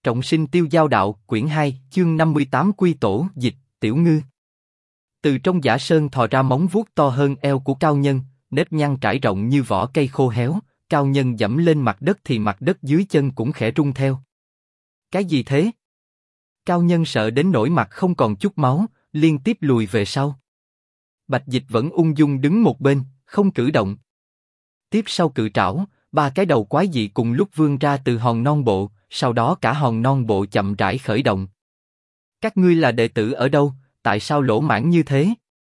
Trọng sinh tiêu giao đạo, quyển 2, chương 58 Quy Tổ, dịch, Tiểu Ngư. Từ trong giả sơn thò ra móng vuốt to hơn eo của Cao Nhân, nếp nhăn trải rộng như vỏ cây khô héo. Cao Nhân dẫm lên mặt đất thì mặt đất dưới chân cũng khẽ rung theo. Cái gì thế? Cao Nhân sợ đến nỗi mặt không còn chút máu, liên tiếp lùi về sau. Bạch Dịch vẫn ung dung đứng một bên, không cử động. Tiếp sau cự trảo, ba cái đầu quái dị cùng lúc vươn ra từ hòn non bộ, sau đó cả hòn non bộ chậm rãi khởi động. Các ngươi là đệ tử ở đâu? Tại sao lỗ mãng như thế?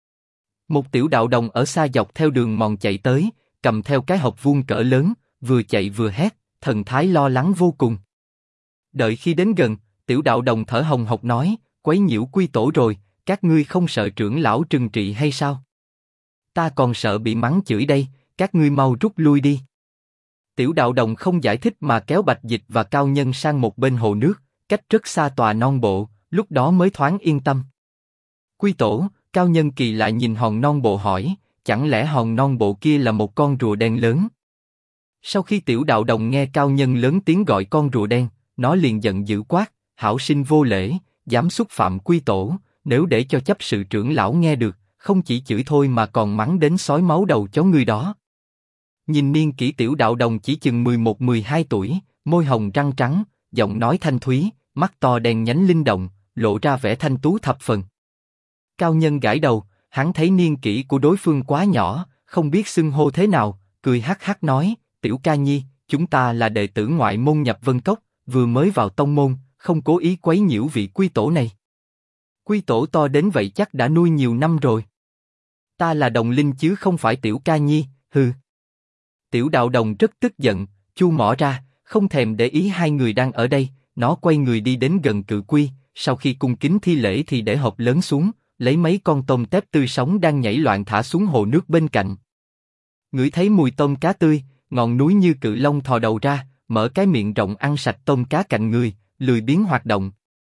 Một tiểu đạo đồng ở xa dọc theo đường mòn chạy tới, cầm theo cái hộp vuông cỡ lớn, vừa chạy vừa hét, thần thái lo lắng vô cùng. Đợi khi đến gần, tiểu đạo đồng thở hồng hộc nói, quấy nhiễu quy tổ rồi, các ngươi không sợ trưởng lão trừng trị hay sao? Ta còn sợ bị mắng chửi đây, các ngươi mau rút lui đi. Tiểu đạo đồng không giải thích mà kéo Bạch Dịch và Cao Nhân sang một bên hồ nước, cách rất xa tòa non bộ, lúc đó mới thoáng yên tâm. Quy tổ, Cao Nhân kỳ lại nhìn hòn non bộ hỏi, chẳng lẽ hòn non bộ kia là một con rùa đen lớn? Sau khi tiểu đạo đồng nghe Cao Nhân lớn tiếng gọi con rùa đen, nó liền giận dữ quát, hảo sinh vô lễ, dám xúc phạm quy tổ, nếu để cho chấp sự trưởng lão nghe được, không chỉ chửi thôi mà còn mắng đến xói máu đầu chó ngươi đó. Nhìn niên kỷ tiểu đạo đồng chỉ chừng 11-12 tuổi, môi hồng răng trắng, giọng nói thanh thúy, mắt to đen nhánh linh động, lộ ra vẻ thanh tú thập phần. Cao Nhân gãi đầu, hắn thấy niên kỷ của đối phương quá nhỏ, không biết xưng hô thế nào, cười hắc hắc nói, tiểu ca nhi, chúng ta là đệ tử ngoại môn nhập Vân Cốc, vừa mới vào tông môn, không cố ý quấy nhiễu vị quy tổ này. Quy tổ to đến vậy chắc đã nuôi nhiều năm rồi. Ta là đồng linh chứ không phải tiểu ca nhi, hừ. Tiểu đạo đồng rất tức giận, chu mỏ ra, không thèm để ý hai người đang ở đây, nó quay người đi đến gần cự quy, sau khi cung kính thi lễ thì để hộp lớn xuống, lấy mấy con tôm tép tươi sống đang nhảy loạn thả xuống hồ nước bên cạnh. Ngửi thấy mùi tôm cá tươi, ngọn núi như cự long thò đầu ra, mở cái miệng rộng ăn sạch tôm cá cạnh người, lười biếng hoạt động.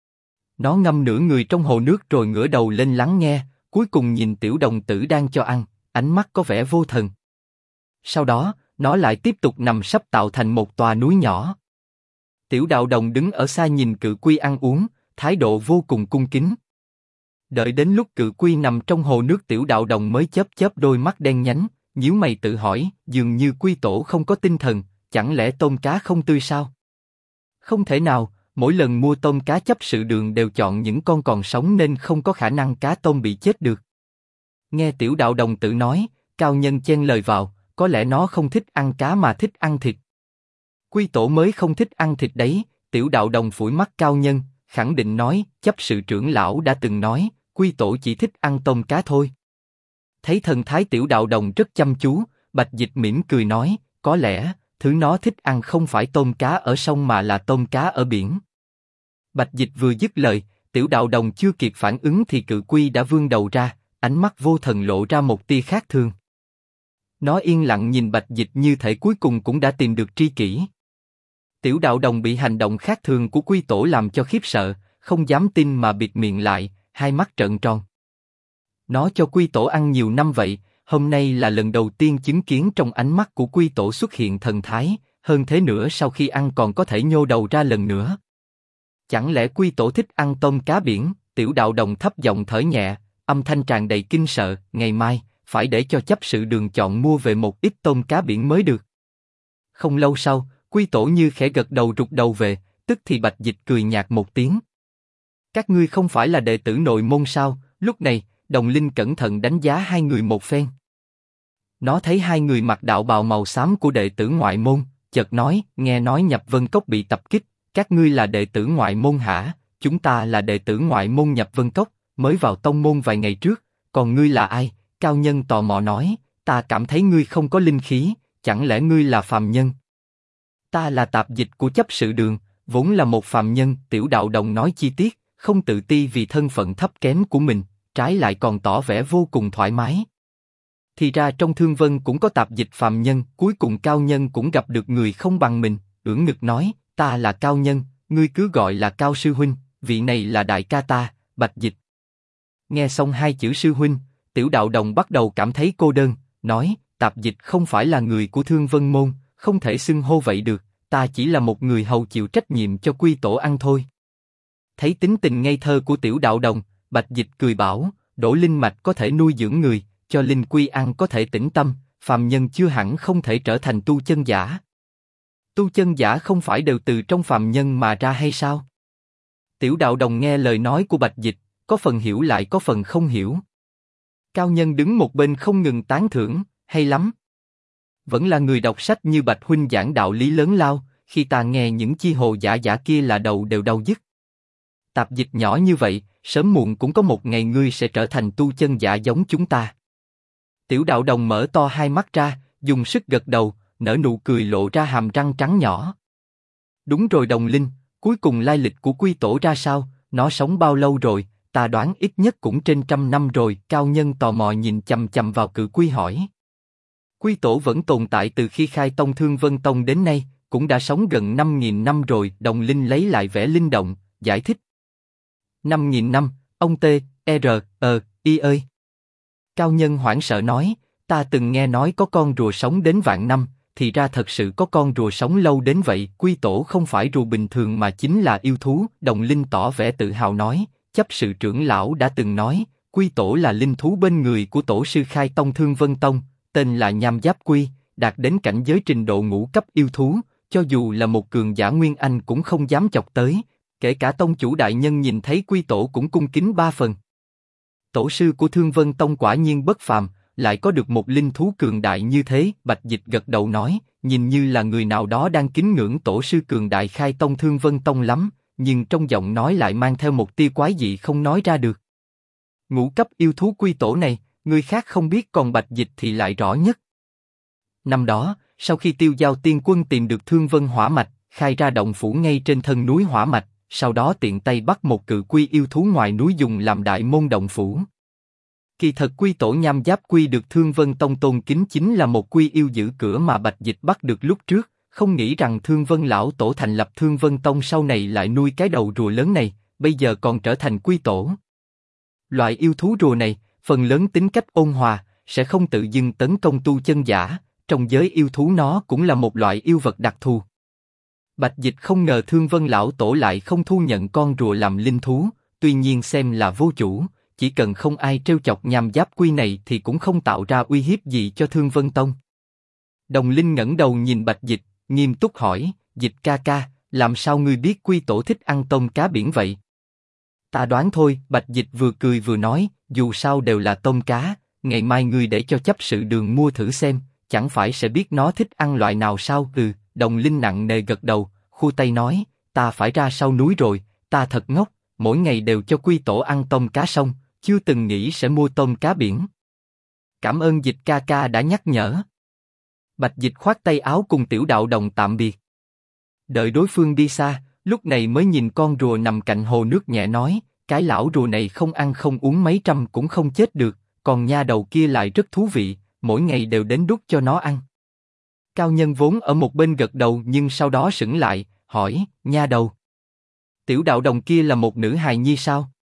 Nó ngâm nửa người trong hồ nước rồi ngửa đầu lên lắng nghe, cuối cùng nhìn tiểu đồng tử đang cho ăn, ánh mắt có vẻ vô thần. Sau đó, nó lại tiếp tục nằm sấp tạo thành một tòa núi nhỏ. Tiểu đạo đồng đứng ở xa nhìn cự quy ăn uống, thái độ vô cùng cung kính. Đợi đến lúc cự quy nằm trong hồ nước tiểu đạo đồng mới chớp chớp đôi mắt đen nhánh, nhíu mày tự hỏi, dường như quy tổ không có tinh thần, chẳng lẽ tôm cá không tươi sao? Không thể nào, mỗi lần mua tôm cá chấp sự đường đều chọn những con còn sống nên không có khả năng cá tôm bị chết được. Nghe tiểu đạo đồng tự nói, Cao Nhân chen lời vào, có lẽ nó không thích ăn cá mà thích ăn thịt. Quy tổ mới không thích ăn thịt đấy, tiểu đạo đồng phủi mắt Cao Nhân, khẳng định nói, chấp sự trưởng lão đã từng nói, quy tổ chỉ thích ăn tôm cá thôi. Thấy thần thái tiểu đạo đồng rất chăm chú, Bạch Dịch mỉm cười nói, có lẽ, thứ nó thích ăn không phải tôm cá ở sông mà là tôm cá ở biển. Bạch Dịch vừa dứt lời, tiểu đạo đồng chưa kịp phản ứng thì cự quy đã vươn đầu ra, ánh mắt vô thần lộ ra một tia khác thường. Nó yên lặng nhìn Bạch Dịch như thể cuối cùng cũng đã tìm được tri kỷ. Tiểu đạo đồng bị hành động khác thường của quy tổ làm cho khiếp sợ, không dám tin mà bịt miệng lại, hai mắt trợn tròn. Nó cho quy tổ ăn nhiều năm vậy, hôm nay là lần đầu tiên chứng kiến trong ánh mắt của quy tổ xuất hiện thần thái, hơn thế nữa sau khi ăn còn có thể nhô đầu ra lần nữa. Chẳng lẽ quy tổ thích ăn tôm cá biển? Tiểu đạo đồng thấp giọng thở nhẹ, âm thanh tràn đầy kinh sợ, ngày mai, phải để cho chấp sự đường chọn mua về một ít tôm cá biển mới được. Không lâu sau, quy tổ như khẽ gật đầu rụt đầu về, tức thì Bạch Dịch cười nhạt một tiếng. Các ngươi không phải là đệ tử nội môn sao? Lúc này, Đồng Linh cẩn thận đánh giá hai người một phen. Nó thấy hai người mặc đạo bào màu xám của đệ tử ngoại môn, chợt nói, nghe nói nhập Vân Cốc bị tập kích, các ngươi là đệ tử ngoại môn hả? Chúng ta là đệ tử ngoại môn nhập Vân Cốc, mới vào tông môn vài ngày trước, còn ngươi là ai? Cao Nhân tò mò nói, ta cảm thấy ngươi không có linh khí, chẳng lẽ ngươi là phàm nhân? Ta là tạp dịch của chấp sự đường, vốn là một phàm nhân. Tiểu đạo đồng nói chi tiết, không tự ti vì thân phận thấp kém của mình, trái lại còn tỏ vẻ vô cùng thoải mái. Thì ra trong Thương Vân cũng có tạp dịch phàm nhân, cuối cùng Cao Nhân cũng gặp được người không bằng mình, ưỡn ngực nói, ta là Cao Nhân, ngươi cứ gọi là Cao sư huynh, vị này là đại ca ta, Bạch Dịch. Nghe xong hai chữ sư huynh, tiểu đạo đồng bắt đầu cảm thấy cô đơn, nói, tạp dịch không phải là người của Thương Vân môn, không thể xưng hô vậy được, ta chỉ là một người hầu chịu trách nhiệm cho Quy Tổ ăn thôi. Thấy tính tình ngây thơ của Tiểu Đạo Đồng, Bạch Dịch cười bảo, đổ linh mạch có thể nuôi dưỡng người, cho linh quy ăn có thể tĩnh tâm, phàm nhân chưa hẳn không thể trở thành tu chân giả. Tu chân giả không phải đều từ trong phàm nhân mà ra hay sao? Tiểu Đạo Đồng nghe lời nói của Bạch Dịch, có phần hiểu lại có phần không hiểu. Cao Nhân đứng một bên không ngừng tán thưởng, hay lắm. Vẫn là người đọc sách như Bạch huynh giảng đạo lý lớn lao, khi ta nghe những chi hồ giả giả kia là đầu đều đau nhức. Tạp Dịch nhỏ như vậy, sớm muộn cũng có một ngày ngươi sẽ trở thành tu chân giả giống chúng ta. Tiểu Đạo Đồng mở to hai mắt ra, dùng sức gật đầu, nở nụ cười lộ ra hàm răng trắng nhỏ. Đúng rồi Đồng Linh, cuối cùng lai lịch của Quy Tổ ra sao, nó sống bao lâu rồi, ta đoán ít nhất cũng trên 100 năm rồi. Cao Nhân tò mò nhìn chằm chằm vào Cự Quy hỏi. Quy Tổ vẫn tồn tại từ khi khai tông Thương Vân Tông đến nay, cũng đã sống gần 5.000 năm rồi. Đồng Linh lấy lại vẻ linh động, giải thích. 5.000 năm, ông I ơi. Cao Nhân hoảng sợ nói, ta từng nghe nói có con rùa sống đến vạn năm, thì ra thật sự có con rùa sống lâu đến vậy. Quy Tổ không phải rùa bình thường mà chính là yêu thú. Đồng Linh tỏ vẻ tự hào nói, chấp sự trưởng lão đã từng nói, Quy Tổ là linh thú bên người của tổ sư khai tông Thương Vân Tông, tên là Nham Giáp Quy, đạt đến cảnh giới trình độ ngũ cấp yêu thú, cho dù là một cường giả Nguyên Anh cũng không dám chọc tới, kể cả tông chủ đại nhân nhìn thấy Quy Tổ cũng cung kính 3 phần. Tổ sư của Thương Vân Tông quả nhiên bất phàm, lại có được một linh thú cường đại như thế. Bạch Dịch gật đầu nói, nhìn như là người nào đó đang kính ngưỡng tổ sư cường đại khai tông Thương Vân Tông lắm, nhưng trong giọng nói lại mang theo một tia quái dị không nói ra được. Ngũ cấp yêu thú Quy Tổ này, người khác không biết còn Bạch Dịch thì lại rõ nhất. Năm đó, sau khi Tiêu Giao Tiên Quân tìm được Thương Vân Hỏa Mạch, khai ra động phủ ngay trên thân núi Hỏa Mạch, sau đó tiện tay bắt một cự quy yêu thú ngoài núi dùng làm đại môn động phủ. Kỳ thật Quy Tổ Nham Giáp Quy được Thương Vân Tông tôn kính chính là một quy yêu giữ cửa mà Bạch Dịch bắt được lúc trước, không nghĩ rằng Thương Vân lão tổ thành lập Thương Vân Tông sau này lại nuôi cái đầu rùa lớn này, bây giờ còn trở thành Quy Tổ. Loại yêu thú rùa này, phần lớn tính cách ôn hòa, sẽ không tự dưng tấn công tu chân giả, trong giới yêu thú nó cũng là một loại yêu vật đặc thù. Bạch Dịch không ngờ Thương Vân lão tổ lại không thu nhận con rùa làm linh thú, tuy nhiên xem là vô chủ, chỉ cần không ai trêu chọc Nham Giáp Quy này thì cũng không tạo ra uy hiếp gì cho Thương Vân Tông. Đồng Linh ngẩng đầu nhìn Bạch Dịch, nghiêm túc hỏi, Dịch ca ca, làm sao ngươi biết Quy Tổ thích ăn tôm cá biển vậy? Ta đoán thôi. Bạch Dịch vừa cười vừa nói, dù sao đều là tôm cá, ngày mai ngươi để cho chấp sự Đường mua thử xem, chẳng phải sẽ biết nó thích ăn loại nào sao? Đồng Linh nặng nề gật đầu, khua tay nói, ta phải ra sau núi rồi, ta thật ngốc, mỗi ngày đều cho Quy Tổ ăn tôm cá sông, chưa từng nghĩ sẽ mua tôm cá biển. Cảm ơn Dịch ca ca đã nhắc nhở. Bạch Dịch khoát tay áo cùng Tiểu Đạo Đồng tạm biệt. Đợi đối phương đi xa, lúc này mới nhìn con rùa nằm cạnh hồ nước nhẹ nói, cái lão rùa này không ăn không uống mấy trăm cũng không chết được, còn nha đầu kia lại rất thú vị, mỗi ngày đều đến đút cho nó ăn. Cao Nhân vốn ở một bên gật đầu nhưng sau đó sững lại, hỏi, nha đầu. Tiểu Đạo Đồng kia là một nữ hài nhi sao?